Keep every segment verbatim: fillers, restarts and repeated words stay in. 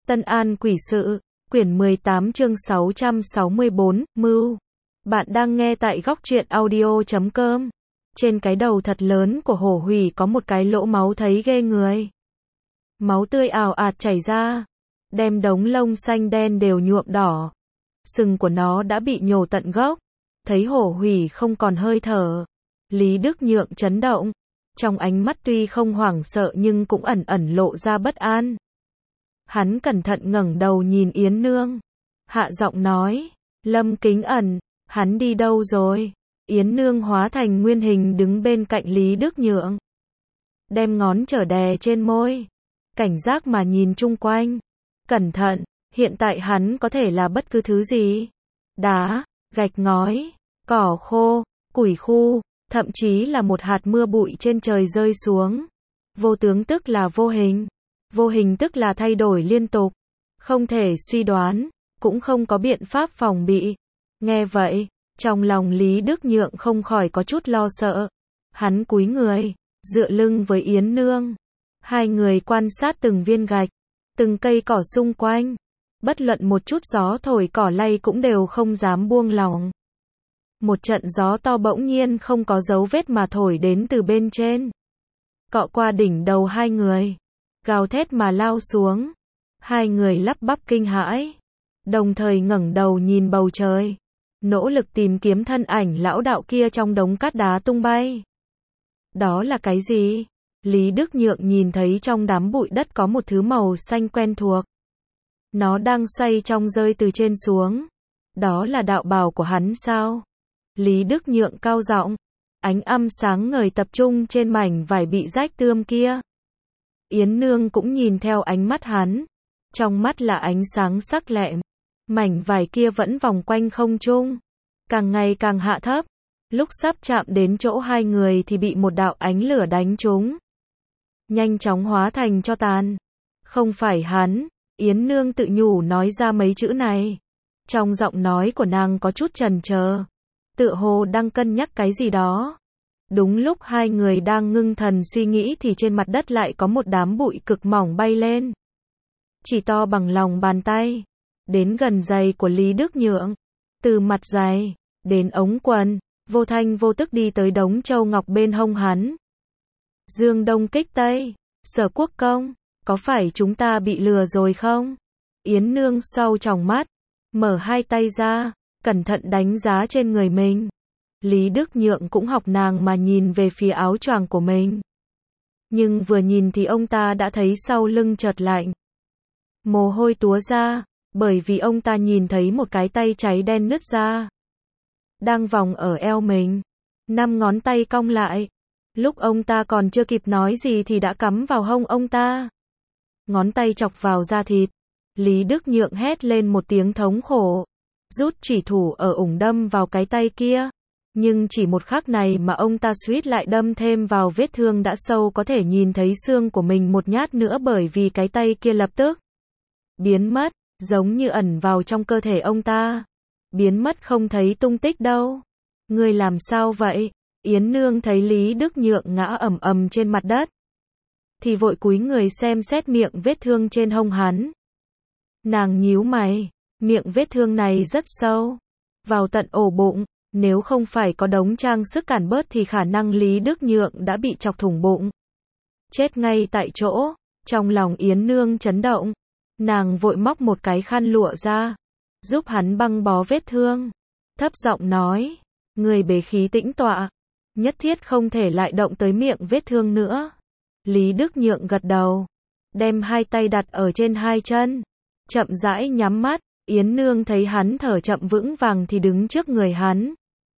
Tân An Quỷ Sự, quyển mười tám chương sáu trăm sáu mươi tư, Mưu. Bạn đang nghe tại góc truyện audio chấm com. Trên cái đầu thật lớn của hổ hủy có một cái lỗ máu thấy ghê người. Máu tươi ào ạt chảy ra, đem đống lông xanh đen đều nhuộm đỏ. Sừng của nó đã bị nhổ tận gốc. Thấy hổ hủy không còn hơi thở, Lý Đức Nhượng chấn động. Trong ánh mắt tuy không hoảng sợ nhưng cũng ẩn ẩn lộ ra bất an. Hắn cẩn thận ngẩng đầu nhìn Yến Nương. Hạ giọng nói, Lâm Kính Ẩn, hắn đi đâu rồi? Yến Nương hóa thành nguyên hình đứng bên cạnh Lý Đức Nhượng. Đem ngón trở đè trên môi. Cảnh giác mà nhìn chung quanh. Cẩn thận, hiện tại hắn có thể là bất cứ thứ gì. Đá, gạch ngói, cỏ khô, củi khu, thậm chí là một hạt mưa bụi trên trời rơi xuống. Vô tướng tức là vô hình. Vô hình tức là thay đổi liên tục. Không thể suy đoán, cũng không có biện pháp phòng bị. Nghe vậy, trong lòng Lý Đức Nhượng không khỏi có chút lo sợ. Hắn cúi người, dựa lưng với Yến Nương. Hai người quan sát từng viên gạch, từng cây cỏ xung quanh. Bất luận một chút gió thổi cỏ lay cũng đều không dám buông lỏng. Một trận gió to bỗng nhiên không có dấu vết mà thổi đến từ bên trên. Cọ qua đỉnh đầu hai người. Gào thét mà lao xuống. Hai người lắp bắp kinh hãi. Đồng thời ngẩng đầu nhìn bầu trời. Nỗ lực tìm kiếm thân ảnh lão đạo kia trong đống cát đá tung bay. Đó là cái gì? Lý Đức Nhượng nhìn thấy trong đám bụi đất có một thứ màu xanh quen thuộc. Nó đang xoay trong rơi từ trên xuống. Đó là đạo bào của hắn sao? Lý Đức Nhượng cao giọng. Ánh âm sáng ngời tập trung trên mảnh vải bị rách tươm kia. Yến Nương cũng nhìn theo ánh mắt hắn. Trong mắt là ánh sáng sắc lẹm. Mảnh vải kia vẫn vòng quanh không trung. Càng ngày càng hạ thấp. Lúc sắp chạm đến chỗ hai người thì bị một đạo ánh lửa đánh trúng. Nhanh chóng hóa thành tro tàn. Không phải hắn. Yến Nương tự nhủ nói ra mấy chữ này. Trong giọng nói của nàng có chút chần chờ. Tựa hồ đang cân nhắc cái gì đó. Đúng lúc hai người đang ngưng thần suy nghĩ thì trên mặt đất lại có một đám bụi cực mỏng bay lên. Chỉ to bằng lòng bàn tay. Đến gần giày của Lý Đức Nhượng. Từ mặt giày, đến ống quần, vô thanh vô tức đi tới đống châu ngọc bên hông hắn. Dương Đông kích Tây, Sở Quốc công, có phải chúng ta bị lừa rồi không? Yến Nương sau tròng mắt, mở hai tay ra, cẩn thận đánh giá trên người mình. Lý Đức Nhượng cũng học nàng mà nhìn về phía áo choàng của mình. Nhưng vừa nhìn thì ông ta đã thấy sau lưng chợt lạnh. Mồ hôi túa ra, bởi vì ông ta nhìn thấy một cái tay cháy đen nứt ra. Đang vòng ở eo mình. Năm ngón tay cong lại. Lúc ông ta còn chưa kịp nói gì thì đã cắm vào hông ông ta. Ngón tay chọc vào da thịt. Lý Đức Nhượng hét lên một tiếng thống khổ. Rút chủy thủ ở ủng đâm vào cái tay kia. Nhưng chỉ một khắc này mà ông ta suýt lại đâm thêm vào vết thương đã sâu có thể nhìn thấy xương của mình một nhát nữa bởi vì cái tay kia lập tức biến mất, giống như ẩn vào trong cơ thể ông ta. Biến mất không thấy tung tích đâu. Ngươi làm sao vậy? Yến Nương thấy Lý Đức Nhượng ngã ầm ầm trên mặt đất. Thì vội cúi người xem xét miệng vết thương trên hông hắn. Nàng nhíu mày. Miệng vết thương này rất sâu. Vào tận ổ bụng. Nếu không phải có đống trang sức cản bớt thì khả năng Lý Đức Nhượng đã bị chọc thủng bụng. Chết ngay tại chỗ. Trong lòng Yến Nương chấn động. Nàng vội móc một cái khăn lụa ra. Giúp hắn băng bó vết thương. Thấp giọng nói. Người bế khí tĩnh tọa. Nhất thiết không thể lại động tới miệng vết thương nữa. Lý Đức Nhượng gật đầu. Đem hai tay đặt ở trên hai chân. Chậm rãi nhắm mắt. Yến Nương thấy hắn thở chậm vững vàng thì đứng trước người hắn.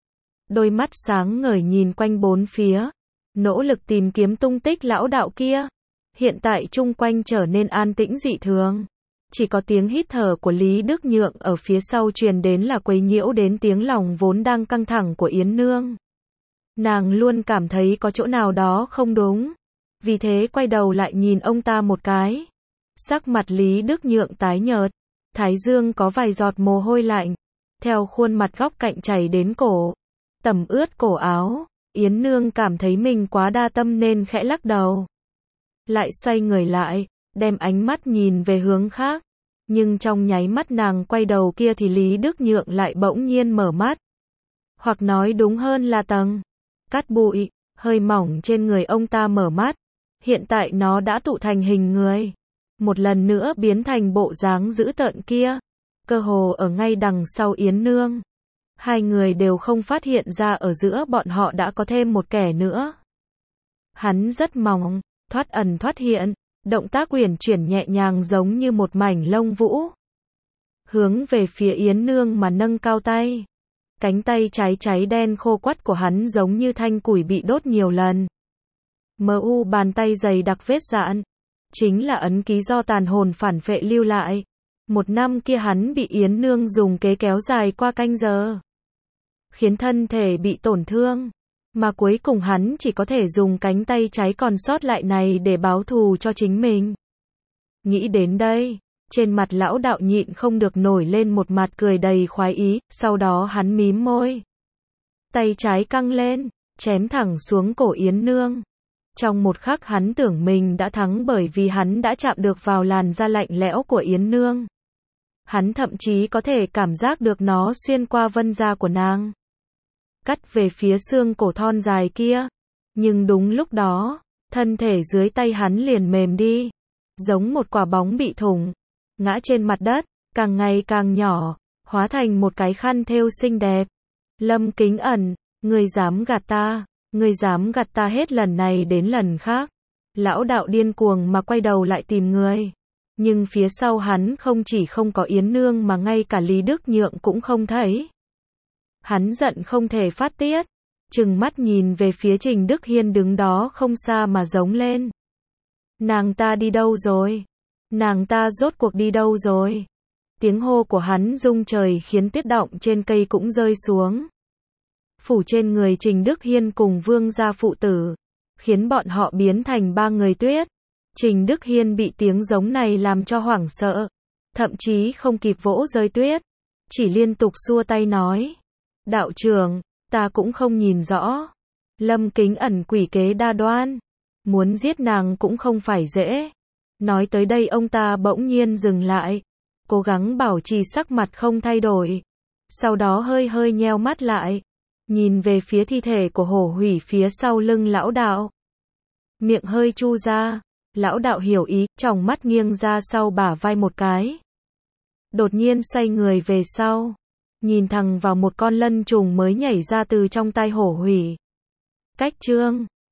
Đôi mắt sáng ngời nhìn quanh bốn phía. Nỗ lực tìm kiếm tung tích lão đạo kia. Hiện tại chung quanh trở nên an tĩnh dị thường. Chỉ có tiếng hít thở của Lý Đức Nhượng ở phía sau truyền đến là quấy nhiễu đến tiếng lòng vốn đang căng thẳng của Yến Nương. Nàng luôn cảm thấy có chỗ nào đó không đúng. Vì thế quay đầu lại nhìn ông ta một cái. Sắc mặt Lý Đức Nhượng tái nhợt. Thái dương có vài giọt mồ hôi lạnh. Theo khuôn mặt góc cạnh chảy đến cổ. Tẩm ướt cổ áo. Yến Nương cảm thấy mình quá đa tâm nên khẽ lắc đầu. Lại xoay người lại. Đem ánh mắt nhìn về hướng khác. Nhưng trong nháy mắt nàng quay đầu kia thì Lý Đức Nhượng lại bỗng nhiên mở mắt. Hoặc nói đúng hơn là tầng cát bụi, hơi mỏng trên người ông ta mở mắt. Hiện tại nó đã tụ thành hình người. Một lần nữa biến thành bộ dáng dữ tợn kia. Cơ hồ ở ngay đằng sau Yến Nương. Hai người đều không phát hiện ra ở giữa bọn họ đã có thêm một kẻ nữa. Hắn rất mỏng, thoát ẩn thoát hiện, động tác uyển chuyển nhẹ nhàng giống như một mảnh lông vũ. Hướng về phía Yến Nương mà nâng cao tay. Cánh tay trái cháy đen khô quắt của hắn giống như thanh củi bị đốt nhiều lần. Mờ u bàn tay dày đặc vết dạn. Chính là ấn ký do tàn hồn phản phệ lưu lại. Một năm kia hắn bị Yến Nương dùng kế kéo dài qua canh giờ. Khiến thân thể bị tổn thương. Mà cuối cùng hắn chỉ có thể dùng cánh tay trái còn sót lại này để báo thù cho chính mình. Nghĩ đến đây, trên mặt lão đạo nhịn không được nổi lên một mặt cười đầy khoái ý, sau đó hắn mím môi. Tay trái căng lên, chém thẳng xuống cổ Yến Nương. Trong một khắc hắn tưởng mình đã thắng bởi vì hắn đã chạm được vào làn da lạnh lẽo của Yến Nương. Hắn thậm chí có thể cảm giác được nó xuyên qua vân da của nàng. Cắt về phía xương cổ thon dài kia. Nhưng đúng lúc đó, thân thể dưới tay hắn liền mềm đi. Giống một quả bóng bị thủng. Ngã trên mặt đất, càng ngày càng nhỏ, hóa thành một cái khăn thêu xinh đẹp. Lâm Kính Ẩn, ngươi dám gạt ta, ngươi dám gạt ta hết lần này đến lần khác. Lão đạo điên cuồng mà quay đầu lại tìm người. Nhưng phía sau hắn không chỉ không có Yến Nương mà ngay cả Lý Đức Nhượng cũng không thấy. Hắn giận không thể phát tiết, trừng mắt nhìn về phía Trình Đức Hiên đứng đó không xa mà giống lên. Nàng ta đi đâu rồi? Nàng ta rốt cuộc đi đâu rồi? Tiếng hô của hắn rung trời khiến tuyết động trên cây cũng rơi xuống. Phủ trên người Trình Đức Hiên cùng Vương gia phụ tử, khiến bọn họ biến thành ba người tuyết. Trình Đức Hiên bị tiếng giống này làm cho hoảng sợ, thậm chí không kịp vỗ rơi tuyết, chỉ liên tục xua tay nói. Đạo trưởng, ta cũng không nhìn rõ. Lâm Kính Ẩn quỷ kế đa đoan, muốn giết nàng cũng không phải dễ. Nói tới đây ông ta bỗng nhiên dừng lại, cố gắng bảo trì sắc mặt không thay đổi. Sau đó hơi hơi nheo mắt lại, nhìn về phía thi thể của Hổ Hủy phía sau lưng lão đạo. Miệng hơi chu ra, lão đạo hiểu ý, tròng mắt nghiêng ra sau bả vai một cái. Đột nhiên xoay người về sau, nhìn thẳng vào một con lân trùng mới nhảy ra từ trong tai Hổ Hủy. Cách chương